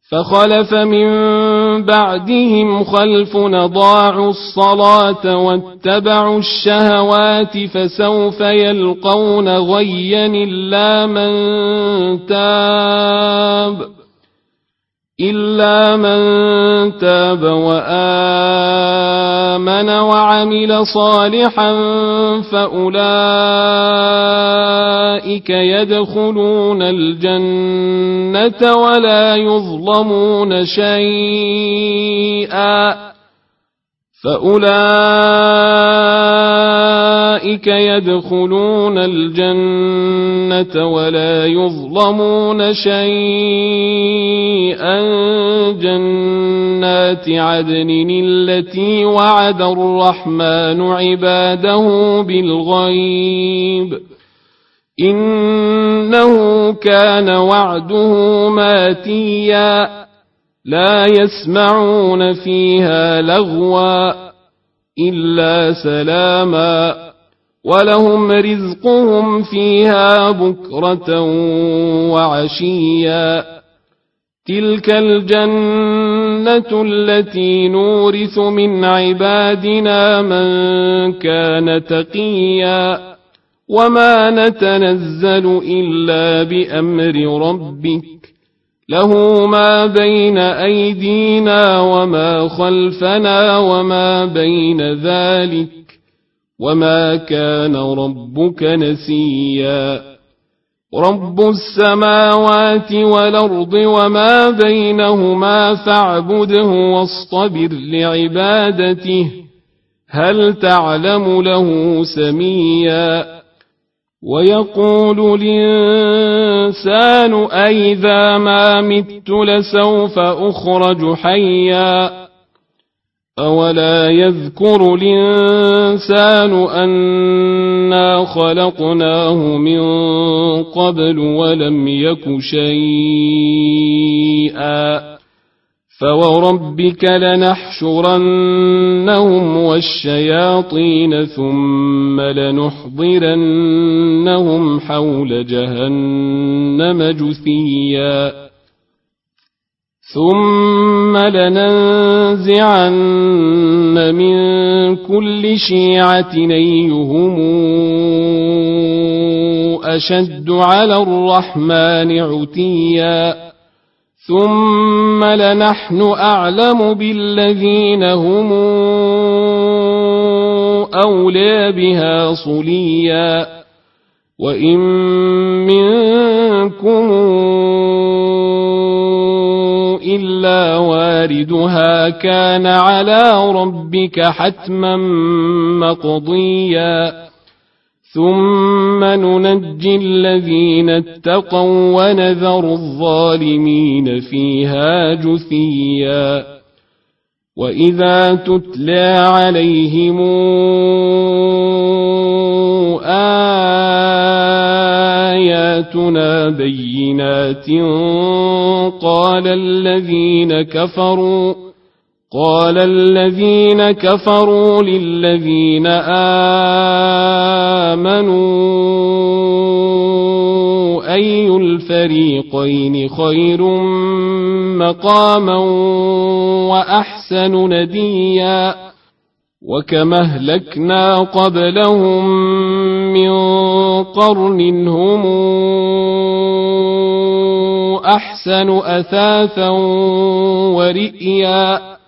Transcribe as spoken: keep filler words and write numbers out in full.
فخلف من بعدهم خلف أضاعوا الصلاة واتبعوا الشهوات فسوف يلقون غيا إلا من تاب إلا من تاب وآمن وعمل صالحا فأولئك يدخلون الجنة ولا يظلمون شيئا فأولئك يدخلون الجنة ولا يظلمون شيئا جنات عدن التي وعد الرحمن عباده بالغيب إنه كان وعده ماتيا لا يسمعون فيها لغوا إلا سلاما ولهم رزقهم فيها بكرة وعشيا تلك الجنة التي نورث من عبادنا من كان تقيا وما نتنزل إلا بأمر ربك له ما بين أيدينا وما خلفنا وما بين ذلك وما كان ربك نسيا رب السماوات والأرض وما بينهما فاعبده واصطبر لعبادته هل تعلم له سميا ويقول الإنسان أئذا ما مت لسوف أخرج حيا أولا يذكر الإنسان أنا خلقناه من قبل ولم يك شيئا فوربك لنحشرنهم والشياطين ثم لنحضرنهم حول جهنم جثيا ثم لننزعن من كل شيعة أيهم أشد على الرحمن عتيا ثم لنحن أعلم بالذين هم أولى بها صليا وإن منكم إلا واردها كان على ربك حتما مقضيا ثم ننجي الذين اتقوا ونذر الظالمين فيها جثيا وإذا تتلى عليهم آياتنا بينات قال الذين كفروا قال الذين كفروا للذين آمنوا أي الفريقين خير مقاما وأحسن نديا وكما أهلكنا قبلهم من قرن هم أحسن أثاثا ورئيا